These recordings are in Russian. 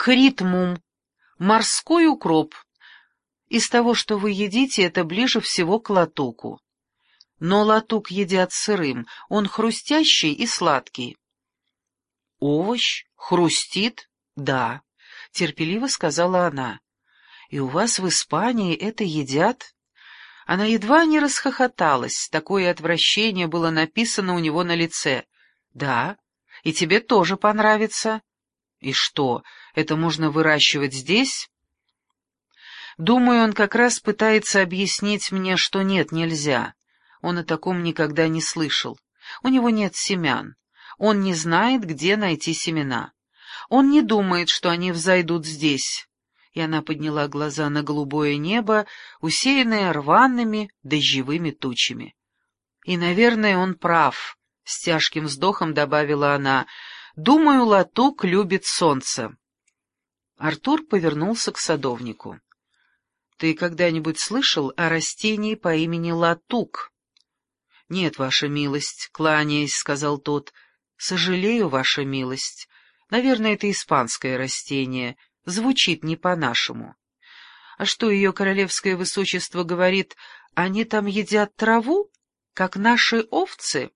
Критмум, морской укроп. Из того, что вы едите, это ближе всего к латуку. Но латук едят сырым, он хрустящий и сладкий. Овощ хрустит? Да, терпеливо сказала она. И у вас в Испании это едят? Она едва не расхохоталась, такое отвращение было написано у него на лице. Да, и тебе тоже понравится. И что, это можно выращивать здесь? Думаю, он как раз пытается объяснить мне, что нет, нельзя. Он о таком никогда не слышал. У него нет семян. Он не знает, где найти семена. Он не думает, что они взойдут здесь. И она подняла глаза на голубое небо, усеянное рваными дождевыми тучами. И, наверное, он прав, — с тяжким вздохом добавила она. Думаю, латук любит солнце. Артур повернулся к садовнику. Ты когда-нибудь слышал о растении по имени латук? Нет, ваша милость, кланяясь, — сказал тот. Сожалею, ваша милость. Наверное, это испанское растение. Звучит не по-нашему. А что ее королевское высочество говорит, они там едят траву, как наши овцы?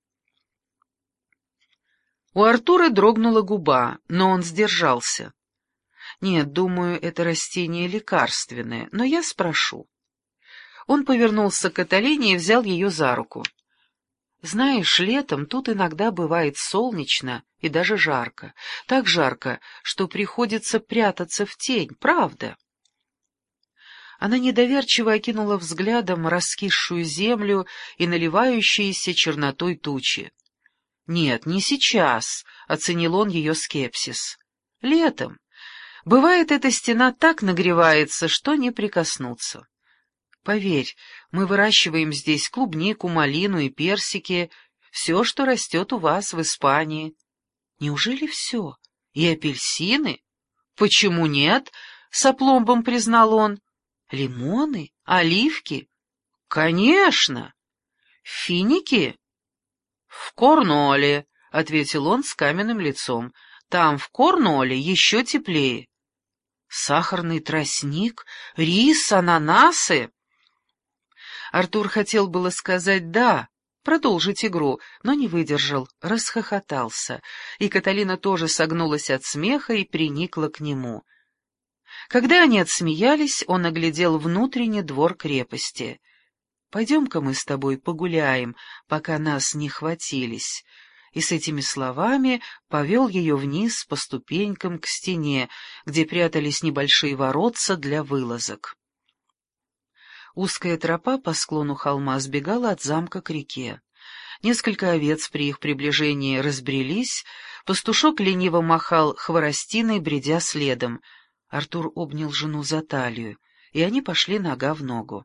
У Артура дрогнула губа, но он сдержался. Нет, думаю, это растение лекарственное, но я спрошу. Он повернулся к Каталине и взял ее за руку. Знаешь, летом тут иногда бывает солнечно и даже жарко. Так жарко, что приходится прятаться в тень, правда? Она недоверчиво окинула взглядом раскисшую землю и наливающиеся чернотой тучи. «Нет, не сейчас», — оценил он ее скепсис. «Летом. Бывает, эта стена так нагревается, что не прикоснуться. Поверь, мы выращиваем здесь клубнику, малину и персики, все, что растет у вас в Испании». «Неужели все? И апельсины?» «Почему нет?» — с опломбом признал он. «Лимоны? Оливки?» «Конечно!» «Финики?» «В Корнуолле», — ответил он с каменным лицом. «Там, в Корнуолле, еще теплее». «Сахарный тростник? Рис? Ананасы?» Артур хотел было сказать «да», продолжить игру, но не выдержал, расхохотался, и Каталина тоже согнулась от смеха и приникла к нему. Когда они отсмеялись, он оглядел внутренний двор крепости. «Пойдем-ка мы с тобой погуляем, пока нас не хватились». И с этими словами повел ее вниз по ступенькам к стене, где прятались небольшие воротца для вылазок. Узкая тропа по склону холма сбегала от замка к реке. Несколько овец при их приближении разбрелись, пастушок лениво махал хворостиной, бредя следом. Артур обнял жену за талию, и они пошли нога в ногу.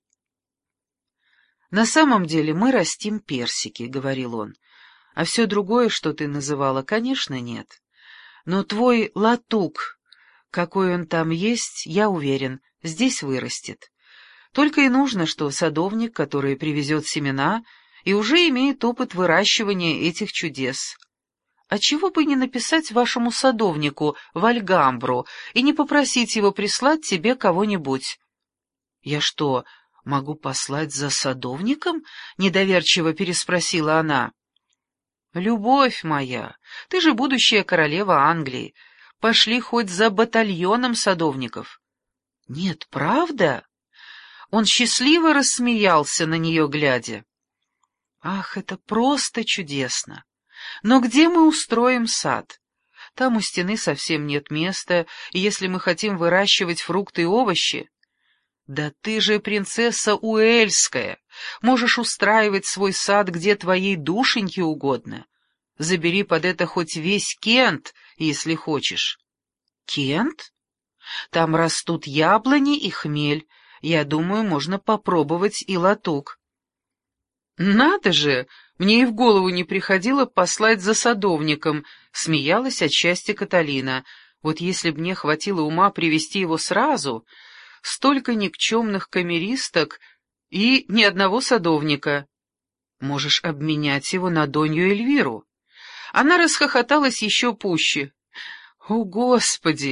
«На самом деле мы растим персики», — говорил он, — «а все другое, что ты называла, конечно, нет. Но твой латук, какой он там есть, я уверен, здесь вырастет. Только и нужно, что садовник, который привезет семена, и уже имеет опыт выращивания этих чудес. А чего бы не написать вашему садовнику в Альгамбру и не попросить его прислать тебе кого-нибудь?» «Я что, могу послать за садовником?» — недоверчиво переспросила она. «Любовь моя, ты же будущая королева Англии. Пошли хоть за батальоном садовников». «Нет, правда?» Он счастливо рассмеялся на нее, глядя. «Ах, это просто чудесно! Но где мы устроим сад? Там у стены совсем нет места, и если мы хотим выращивать фрукты и овощи...» «Да ты же принцесса Уэльская, можешь устраивать свой сад, где твоей душеньке угодно. Забери под это хоть весь Кент, если хочешь». «Кент? Там растут яблони и хмель. Я думаю, можно попробовать и латук». «Надо же! Мне и в голову не приходило послать за садовником», — смеялась от счастья Каталина. «Вот если б мне хватило ума привести его сразу, столько никчемных камеристок и ни одного садовника. Можешь обменять его на Донью Эльвиру». Она расхохоталась еще пуще. «О, Господи!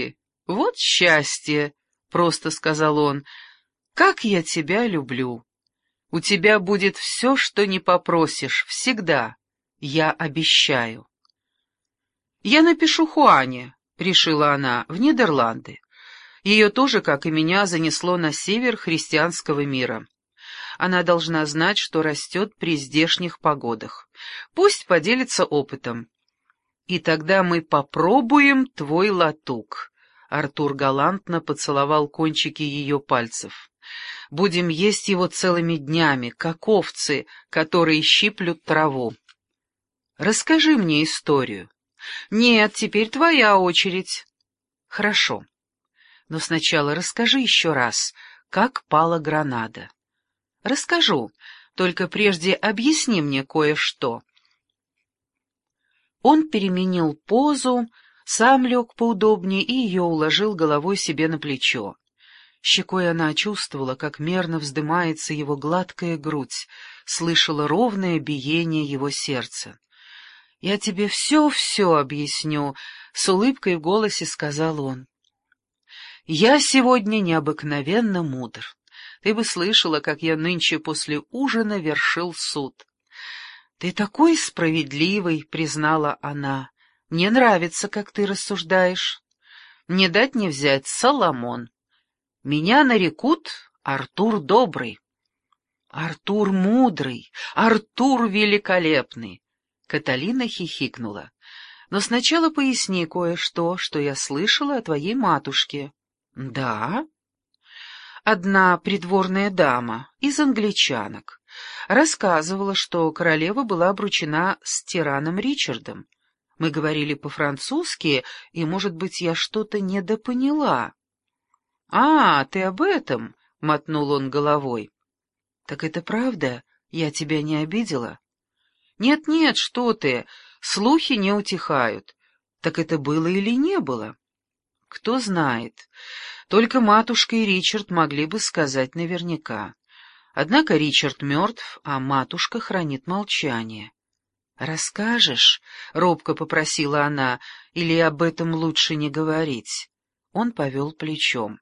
«Вот счастье!» — просто сказал он. «Как я тебя люблю! У тебя будет все, что не попросишь, всегда. Я обещаю». «Я напишу Хуане», — решила она, — «в Нидерланды. Ее тоже, как и меня, занесло на север христианского мира. Она должна знать, что растет при здешних погодах. Пусть поделится опытом. И тогда мы попробуем твой латук». Артур галантно поцеловал кончики ее пальцев. «Будем есть его целыми днями, как овцы, которые щиплют траву. Расскажи мне историю». «Нет, теперь твоя очередь». «Хорошо. Но сначала расскажи еще раз, как пала Гранада». «Расскажу, только прежде объясни мне кое-что». Он переменил позу, сам лег поудобнее и ее уложил головой себе на плечо. Щекой она чувствовала, как мерно вздымается его гладкая грудь, слышала ровное биение его сердца. «Я тебе все-все объясню», — с улыбкой в голосе сказал он. «Я сегодня необыкновенно мудр. Ты бы слышала, как я нынче после ужина вершил суд». «Ты такой справедливый», — признала она. «Мне нравится, как ты рассуждаешь. Не дать не взять Соломон. Меня нарекут Артур Добрый». «Артур Мудрый, Артур Великолепный». Каталина хихикнула. «Но сначала поясни кое-что, что я слышала о твоей матушке». «Да?» Одна придворная дама из англичанок рассказывала, что королева была обручена с тираном Ричардом. Мы говорили по-французски, и, может быть, я что-то недопоняла. «А, ты об этом?» — мотнул он головой. «Так это правда? Я тебя не обидела?» «Нет-нет, что ты, слухи не утихают. Так это было или не было?» «Кто знает. Только матушка и Ричард могли бы сказать наверняка. Однако Ричард мертв, а матушка хранит молчание». «Расскажешь?» — робко попросила она, — «или об этом лучше не говорить?» Он повел плечом.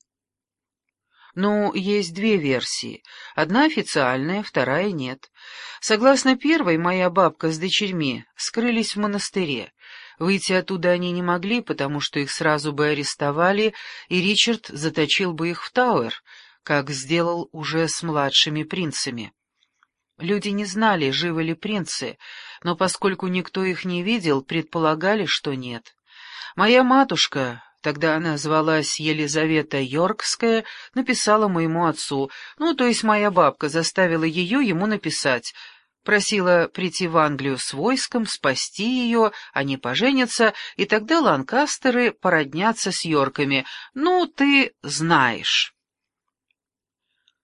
«Ну, есть две версии. Одна официальная, вторая нет. Согласно первой, моя бабка с дочерьми скрылись в монастыре. Выйти оттуда они не могли, потому что их сразу бы арестовали, и Ричард заточил бы их в Тауэр, как сделал уже с младшими принцами. Люди не знали, живы ли принцы, но поскольку никто их не видел, предполагали, что нет. Моя матушка, тогда она звалась Елизавета Йоркская, написала моему отцу, то есть моя бабка заставила ее ему написать, просила прийти в Англию с войском, спасти ее, они поженятся, и тогда Ланкастеры породнятся с Йорками. Ты знаешь».